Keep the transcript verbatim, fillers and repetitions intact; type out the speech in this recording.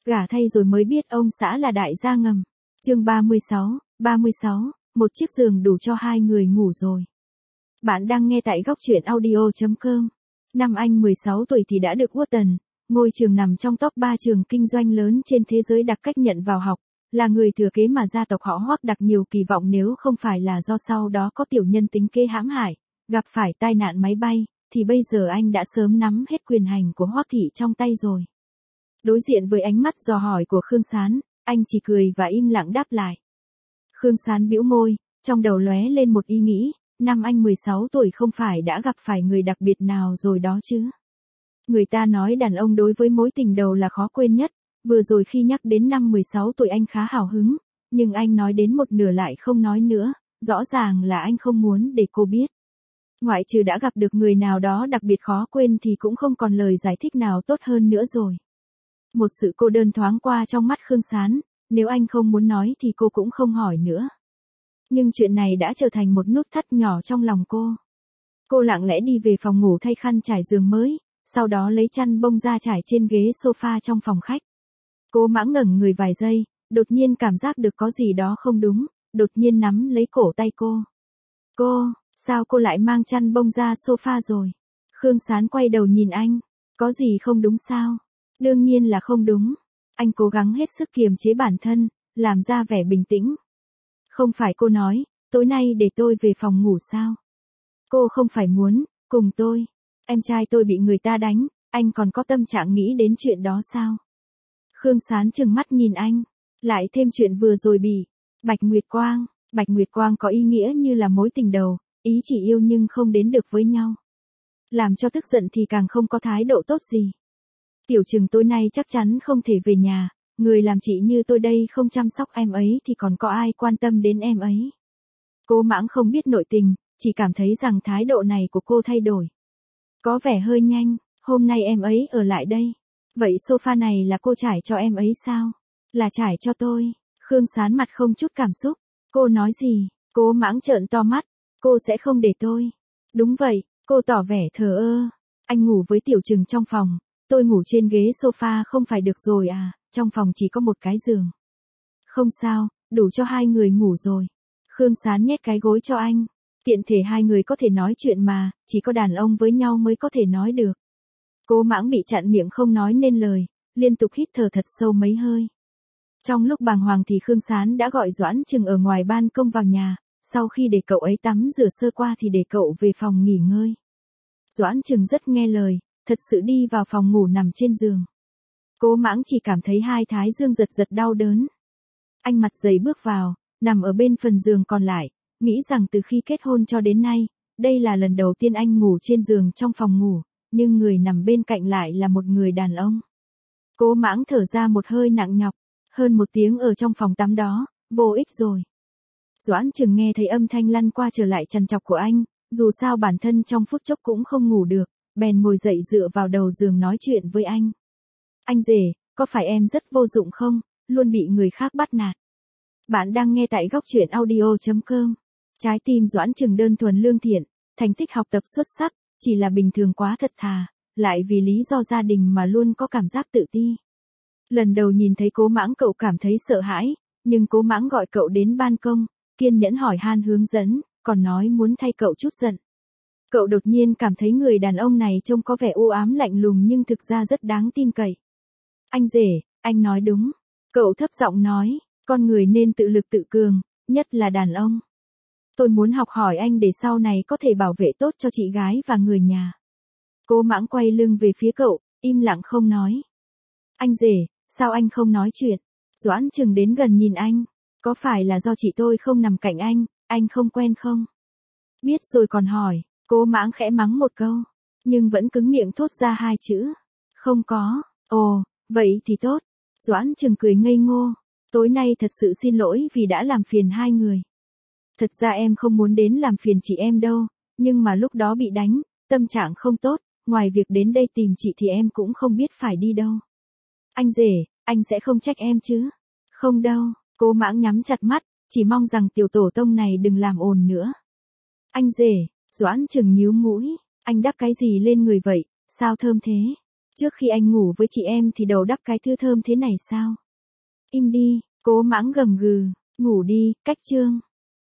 Gả thay rồi mới biết ông xã là đại gia ngầm. Chương ba mươi sáu, ba mươi sáu, một chiếc giường đủ cho hai người ngủ rồi. Bạn đang nghe tại góc truyện audio chấm com. Năm anh mười sáu tuổi thì đã được Wharton, ngôi trường nằm trong top ba trường kinh doanh lớn trên thế giới đặc cách nhận vào học, là người thừa kế mà gia tộc họ Hoắc đặt nhiều kỳ vọng, nếu không phải là do sau đó có tiểu nhân tính kế hãm hại, gặp phải tai nạn máy bay, thì bây giờ anh đã sớm nắm hết quyền hành của Hoắc thị trong tay rồi. Đối diện với ánh mắt dò hỏi của Khương Sán, anh chỉ cười và im lặng đáp lại. Khương Sán bĩu môi, trong đầu lóe lên một ý nghĩ, năm anh mười sáu tuổi không phải đã gặp phải người đặc biệt nào rồi đó chứ. Người ta nói đàn ông đối với mối tình đầu là khó quên nhất, vừa rồi khi nhắc đến năm mười sáu tuổi anh khá hào hứng, nhưng anh nói đến một nửa lại không nói nữa, rõ ràng là anh không muốn để cô biết. Ngoại trừ đã gặp được người nào đó đặc biệt khó quên thì cũng không còn lời giải thích nào tốt hơn nữa rồi. Một sự cô đơn thoáng qua trong mắt Khương Sán, nếu anh không muốn nói thì cô cũng không hỏi nữa. Nhưng chuyện này đã trở thành một nút thắt nhỏ trong lòng cô. Cô lặng lẽ đi về phòng ngủ thay khăn trải giường mới, sau đó lấy chăn bông ra trải trên ghế sofa trong phòng khách. Cô mãng ngẩng người vài giây, đột nhiên cảm giác được có gì đó không đúng, đột nhiên nắm lấy cổ tay cô. Cô, sao cô lại mang chăn bông ra sofa rồi? Khương Sán quay đầu nhìn anh, có gì không đúng sao? Đương nhiên là không đúng. Anh cố gắng hết sức kiềm chế bản thân, làm ra vẻ bình tĩnh. Không phải cô nói, tối nay để tôi về phòng ngủ sao? Cô không phải muốn, cùng tôi. Em trai tôi bị người ta đánh, anh còn có tâm trạng nghĩ đến chuyện đó sao? Khương Sán trừng mắt nhìn anh, lại thêm chuyện vừa rồi bị Bạch Nguyệt Quang. Bạch Nguyệt Quang có ý nghĩa như là mối tình đầu, ý chỉ yêu nhưng không đến được với nhau. Làm cho tức giận thì càng không có thái độ tốt gì. Tiểu Trừng tối nay chắc chắn không thể về nhà, người làm chị như tôi đây không chăm sóc em ấy thì còn có ai quan tâm đến em ấy. Cô mãng không biết nội tình, chỉ cảm thấy rằng thái độ này của cô thay đổi. Có vẻ hơi nhanh, hôm nay em ấy ở lại đây. Vậy sofa này là cô trải cho em ấy sao? Là trải cho tôi. Khương Sán mặt không chút cảm xúc. Cô nói gì? Cô mãng trợn to mắt. Cô sẽ không để tôi. Đúng vậy, cô tỏ vẻ thờ ơ. Anh ngủ với Tiểu Trừng trong phòng. Tôi ngủ trên ghế sofa không phải được rồi à, trong phòng chỉ có một cái giường. Không sao, đủ cho hai người ngủ rồi. Khương Sán nhét cái gối cho anh. Tiện thể hai người có thể nói chuyện mà, chỉ có đàn ông với nhau mới có thể nói được. Cố mãng bị chặn miệng không nói nên lời, liên tục hít thở thật sâu mấy hơi. Trong lúc bàng hoàng thì Khương Sán đã gọi Doãn Trừng ở ngoài ban công vào nhà, sau khi để cậu ấy tắm rửa sơ qua thì để cậu về phòng nghỉ ngơi. Doãn Trừng rất nghe lời, thật sự đi vào phòng ngủ nằm trên giường. Cố mãng chỉ cảm thấy hai thái dương giật giật đau đớn. Anh mặt dày bước vào, nằm ở bên phần giường còn lại, nghĩ rằng từ khi kết hôn cho đến nay, đây là lần đầu tiên anh ngủ trên giường trong phòng ngủ, nhưng người nằm bên cạnh lại là một người đàn ông. Cố mãng thở ra một hơi nặng nhọc, hơn một tiếng ở trong phòng tắm đó, vô ích rồi. Doãn Trừng nghe thấy âm thanh lăn qua trở lại trằn trọc của anh, dù sao bản thân trong phút chốc cũng không ngủ được, bèn ngồi dậy dựa vào đầu giường nói chuyện với anh. Anh rể, có phải em rất vô dụng không, luôn bị người khác bắt nạt? Bạn đang nghe tại góc truyện audio chấm com. Trái tim Doãn Trừng đơn thuần lương thiện, thành tích học tập xuất sắc, chỉ là bình thường quá thật thà, lại vì lý do gia đình mà luôn có cảm giác tự ti. Lần đầu nhìn thấy Cố Mãng cậu cảm thấy sợ hãi, nhưng Cố Mãng gọi cậu đến ban công, kiên nhẫn hỏi han hướng dẫn, còn nói muốn thay cậu chút giận. Cậu đột nhiên cảm thấy người đàn ông này trông có vẻ u ám lạnh lùng nhưng thực ra rất đáng tin cậy. Anh rể, anh nói đúng. Cậu thấp giọng nói, con người nên tự lực tự cường, nhất là đàn ông. Tôi muốn học hỏi anh để sau này có thể bảo vệ tốt cho chị gái và người nhà. Cố Mãng quay lưng về phía cậu, im lặng không nói. Anh rể, sao anh không nói chuyện? Doãn Trừng đến gần nhìn anh, có phải là do chị tôi không nằm cạnh anh, anh không quen không? Biết rồi còn hỏi. Cố Mãng khẽ mắng một câu, nhưng vẫn cứng miệng thốt ra hai chữ. Không có. Ồ, vậy thì tốt. Doãn Trừng cười ngây ngô. Tối nay thật sự xin lỗi vì đã làm phiền hai người. Thật ra em không muốn đến làm phiền chị em đâu, nhưng mà lúc đó bị đánh, tâm trạng không tốt, ngoài việc đến đây tìm chị thì em cũng không biết phải đi đâu. Anh rể, anh sẽ không trách em chứ? Không đâu. Cố Mãng nhắm chặt mắt, chỉ mong rằng tiểu tổ tông này đừng làm ồn nữa. Anh rể. Doãn Trừng nhíu mũi, anh đắp cái gì lên người vậy, sao thơm thế? Trước khi anh ngủ với chị em thì đầu đắp cái thứ thơm thế này sao? Im đi, cố mãng gầm gừ, ngủ đi, cách chương.